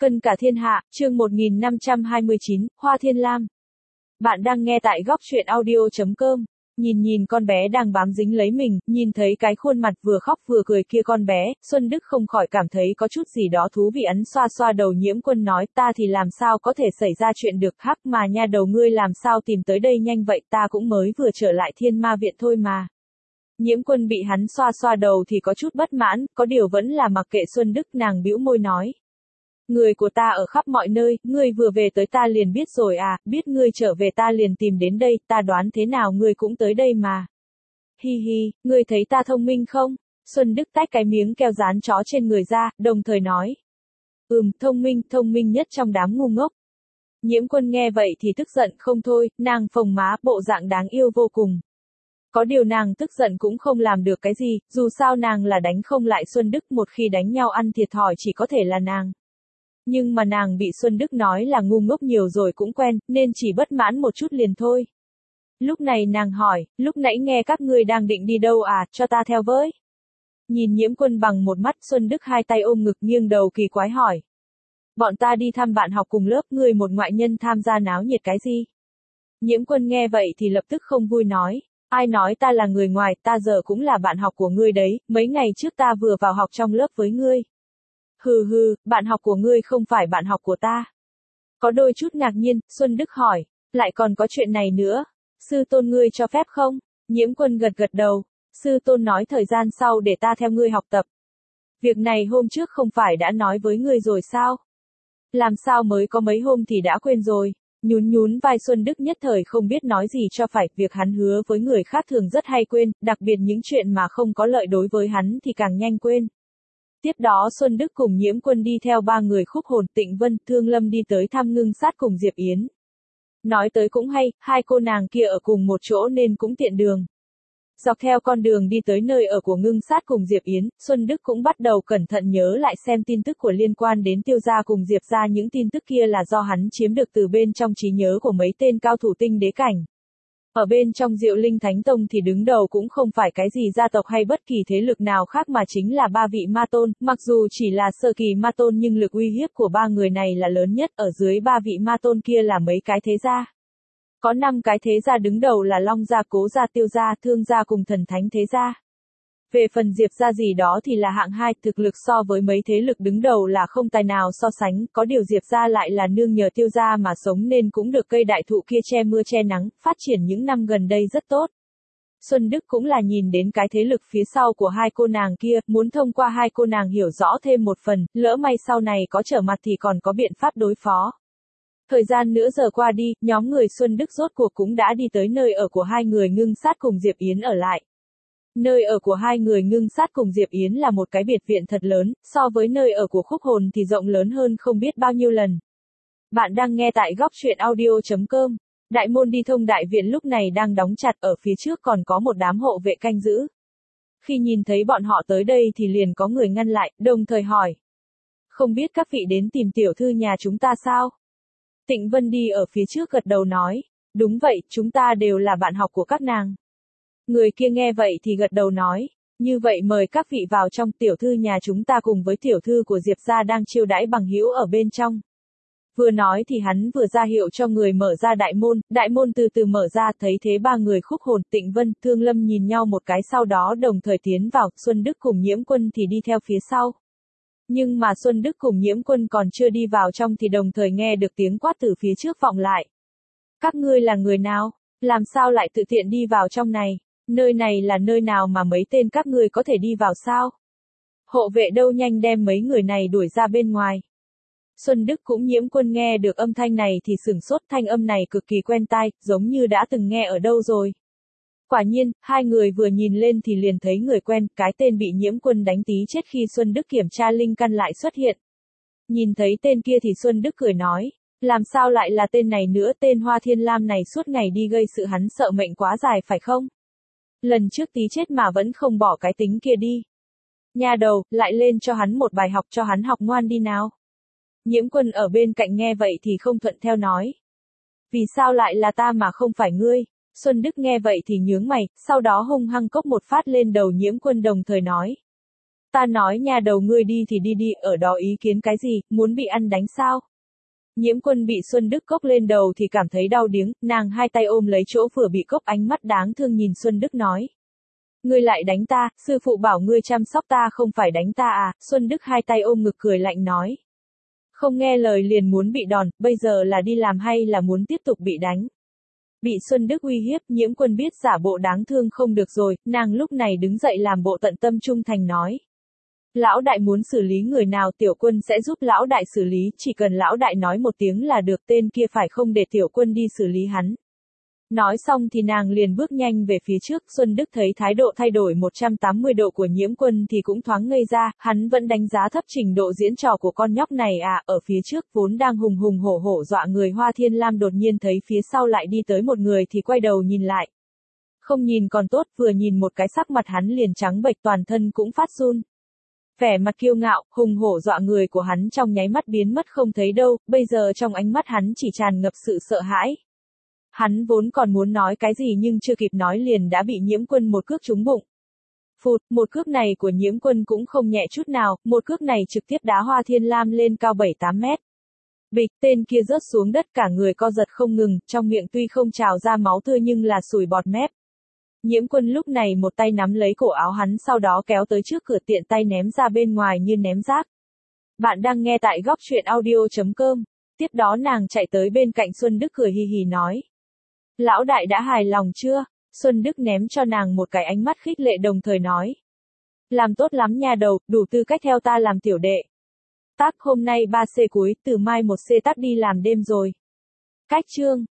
Cân cả thiên hạ, chương 1529, Hoa Thiên Lam. Bạn đang nghe tại góc truyện audio.com. Nhìn con bé đang bám dính lấy mình, nhìn thấy cái khuôn mặt vừa khóc vừa cười kia con bé, Xuân Đức không khỏi cảm thấy có chút gì đó thú vị. Ấn xoa xoa đầu Nhiễm Quân nói, ta thì làm sao có thể xảy ra chuyện được, hắc mà nha đầu ngươi làm sao tìm tới đây nhanh vậy, ta cũng mới vừa trở lại Thiên Ma Viện thôi mà. Nhiễm Quân bị hắn xoa xoa đầu thì có chút bất mãn, có điều vẫn là mặc kệ Xuân Đức, nàng bĩu môi nói. Người của ta ở khắp mọi nơi, ngươi vừa về tới ta liền biết rồi à, biết ngươi trở về ta liền tìm đến đây, ta đoán thế nào ngươi cũng tới đây mà. Hi hi, ngươi thấy ta thông minh không? Xuân Đức tách cái miếng keo dán chó trên người ra, đồng thời nói. Thông minh nhất trong đám ngu ngốc. Nhiễm Quân nghe vậy thì tức giận không thôi, nàng phồng má, bộ dạng đáng yêu vô cùng. Có điều nàng tức giận cũng không làm được cái gì, dù sao nàng là đánh không lại Xuân Đức, một khi đánh nhau ăn thiệt thòi chỉ có thể là nàng. Nhưng mà nàng bị Xuân Đức nói là ngu ngốc nhiều rồi cũng quen, nên chỉ bất mãn một chút liền thôi. Lúc này nàng hỏi, lúc nãy nghe các ngươi đang định đi đâu à, cho ta theo với. Nhìn Nhiễm Quân bằng một mắt, Xuân Đức hai tay ôm ngực nghiêng đầu kỳ quái hỏi. Bọn ta đi thăm bạn học cùng lớp, ngươi một ngoại nhân tham gia náo nhiệt cái gì? Nhiễm Quân nghe vậy thì lập tức không vui nói. Ai nói ta là người ngoài, ta giờ cũng là bạn học của ngươi đấy, mấy ngày trước ta vừa vào học trong lớp với ngươi. Hừ, bạn học của ngươi không phải bạn học của ta. Có đôi chút ngạc nhiên, Xuân Đức hỏi, lại còn có chuyện này nữa, sư tôn ngươi cho phép không? Nhiễm Quân gật đầu, sư tôn nói thời gian sau để ta theo ngươi học tập. Việc này hôm trước không phải đã nói với ngươi rồi sao? Làm sao mới có mấy hôm thì đã quên rồi? Nhún vai Xuân Đức nhất thời không biết nói gì cho phải, việc hắn hứa với người khác thường rất hay quên, đặc biệt những chuyện mà không có lợi đối với hắn thì càng nhanh quên. Tiếp đó Xuân Đức cùng Nhiễm Quân đi theo ba người Khúc Hồn, Tịnh Vân, Thương Lâm đi tới thăm Ngưng Sát cùng Diệp Yến. Nói tới cũng hay, hai cô nàng kia ở cùng một chỗ nên cũng tiện đường. Dọc theo con đường đi tới nơi ở của Ngưng Sát cùng Diệp Yến, Xuân Đức cũng bắt đầu cẩn thận nhớ lại xem tin tức của liên quan đến Tiêu gia cùng Diệp gia, những tin tức kia là do hắn chiếm được từ bên trong trí nhớ của mấy tên cao thủ tinh đế cảnh. Ở bên trong Diệu Linh Thánh Tông thì đứng đầu cũng không phải cái gì gia tộc hay bất kỳ thế lực nào khác mà chính là ba vị ma tôn, mặc dù chỉ là sơ kỳ ma tôn nhưng lực uy hiếp của ba người này là lớn nhất, ở dưới ba vị ma tôn kia là mấy cái thế gia. Có 5 cái thế gia đứng đầu là Long gia, Cố gia, Tiêu gia, Thương gia cùng Thần Thánh thế gia. Về phần Diệp gia gì đó thì là hạng 2, thực lực so với mấy thế lực đứng đầu là không tài nào so sánh, có điều Diệp gia lại là nương nhờ Tiêu gia mà sống nên cũng được cây đại thụ kia che mưa che nắng, phát triển những năm gần đây rất tốt. Xuân Đức cũng là nhìn đến cái thế lực phía sau của hai cô nàng kia, muốn thông qua hai cô nàng hiểu rõ thêm một phần, lỡ may sau này có trở mặt thì còn có biện pháp đối phó. Thời gian nữa giờ qua đi, nhóm người Xuân Đức rốt cuộc cũng đã đi tới nơi ở của hai người Ngưng Sát cùng Diệp Yến ở lại. Nơi ở của hai người Ngưng Sát cùng Diệp Yến là một cái biệt viện thật lớn, so với nơi ở của Khúc Hồn thì rộng lớn hơn không biết bao nhiêu lần. Bạn đang nghe tại góc truyện audio.com. Đại môn đi thông đại viện lúc này đang đóng chặt, ở phía trước còn có một đám hộ vệ canh giữ. Khi nhìn thấy bọn họ tới đây thì liền có người ngăn lại, đồng thời hỏi. Không biết các vị đến tìm tiểu thư nhà chúng ta sao? Tịnh Vân đi ở phía trước gật đầu nói. Đúng vậy, chúng ta đều là bạn học của các nàng. Người kia nghe vậy thì gật đầu nói. Như vậy mời các vị vào trong, tiểu thư nhà chúng ta cùng với tiểu thư của Diệp gia đang chiêu đãi bằng hữu ở bên trong. Vừa nói thì hắn vừa ra hiệu cho người mở ra đại môn từ từ mở ra, thấy thế ba người Khúc Hồn, Tịnh Vân, Thương Lâm nhìn nhau một cái sau đó đồng thời tiến vào, Xuân Đức cùng Nhiễm Quân thì đi theo phía sau. Nhưng mà Xuân Đức cùng Nhiễm Quân còn chưa đi vào trong thì đồng thời nghe được tiếng quát từ phía trước vọng lại. Các ngươi là người nào? Làm sao lại tự tiện đi vào trong này? Nơi này là nơi nào mà mấy tên các ngươi có thể đi vào sao? Hộ vệ đâu, nhanh đem mấy người này đuổi ra bên ngoài. Xuân Đức cũng Nhiễm Quân nghe được âm thanh này thì sửng sốt, thanh âm này cực kỳ quen tai, giống như đã từng nghe ở đâu rồi. Quả nhiên, hai người vừa nhìn lên thì liền thấy người quen, cái tên bị Nhiễm Quân đánh tí chết khi Xuân Đức kiểm tra linh căn lại xuất hiện. Nhìn thấy tên kia thì Xuân Đức cười nói, làm sao lại là tên này nữa, tên Hoa Thiên Lam này suốt ngày đi gây sự hắn sợ mệnh quá dài phải không? Lần trước tí chết mà vẫn không bỏ cái tính kia đi. Nha đầu, lại lên cho hắn một bài học, cho hắn học ngoan đi nào. Nhiễm Quân ở bên cạnh nghe vậy thì không thuận theo nói. Vì sao lại là ta mà không phải ngươi? Xuân Đức nghe vậy thì nhướng mày, sau đó hung hăng cốc một phát lên đầu Nhiễm Quân đồng thời nói. Ta nói nhà đầu ngươi đi thì đi đi, ở đó ý kiến cái gì, muốn bị ăn đánh sao? Nhiễm Quân bị Xuân Đức cốc lên đầu thì cảm thấy đau điếng, nàng hai tay ôm lấy chỗ vừa bị cốc, ánh mắt đáng thương nhìn Xuân Đức nói. Ngươi lại đánh ta, sư phụ bảo ngươi chăm sóc ta không phải đánh ta à? Xuân Đức hai tay ôm ngực cười lạnh nói. Không nghe lời liền muốn bị đòn, bây giờ là đi làm hay là muốn tiếp tục bị đánh? Bị Xuân Đức uy hiếp, Nhiễm Quân biết giả bộ đáng thương không được rồi, nàng lúc này đứng dậy làm bộ tận tâm trung thành nói. Lão đại muốn xử lý người nào Tiểu Quân sẽ giúp lão đại xử lý, chỉ cần lão đại nói một tiếng là được, tên kia phải không để Tiểu Quân đi xử lý hắn. Nói xong thì nàng liền bước nhanh về phía trước, Xuân Đức thấy thái độ thay đổi 180 độ của Nhiễm Quân thì cũng thoáng ngây ra, hắn vẫn đánh giá thấp trình độ diễn trò của con nhóc này à, ở phía trước vốn đang hùng hùng hổ hổ dọa người Hoa Thiên Lam đột nhiên thấy phía sau lại đi tới một người thì quay đầu nhìn lại. Không nhìn còn tốt, vừa nhìn một cái sắc mặt hắn liền trắng bệch, toàn thân cũng phát run. Vẻ mặt kiêu ngạo, hùng hổ dọa người của hắn trong nháy mắt biến mất không thấy đâu, bây giờ trong ánh mắt hắn chỉ tràn ngập sự sợ hãi. Hắn vốn còn muốn nói cái gì nhưng chưa kịp nói liền đã bị Nhiễm Quân một cước trúng bụng. Phụt, một cước này của Nhiễm Quân cũng không nhẹ chút nào, một cước này trực tiếp đá Hoa Thiên Lam lên cao 7-8 mét. Bịch, tên kia rớt xuống đất cả người co giật không ngừng, trong miệng tuy không trào ra máu tươi nhưng là sùi bọt mép. Nhiễm Quân lúc này một tay nắm lấy cổ áo hắn sau đó kéo tới trước cửa tiện tay ném ra bên ngoài như ném rác. Bạn đang nghe tại góc truyện audio.com. Tiếp đó nàng chạy tới bên cạnh Xuân Đức cười hì hì nói. Lão đại đã hài lòng chưa? Xuân Đức ném cho nàng một cái ánh mắt khích lệ đồng thời nói. Làm tốt lắm nha đầu, đủ tư cách theo ta làm tiểu đệ. Tác hôm nay 3C cuối, từ mai 1C tác đi làm đêm rồi. Cách chương.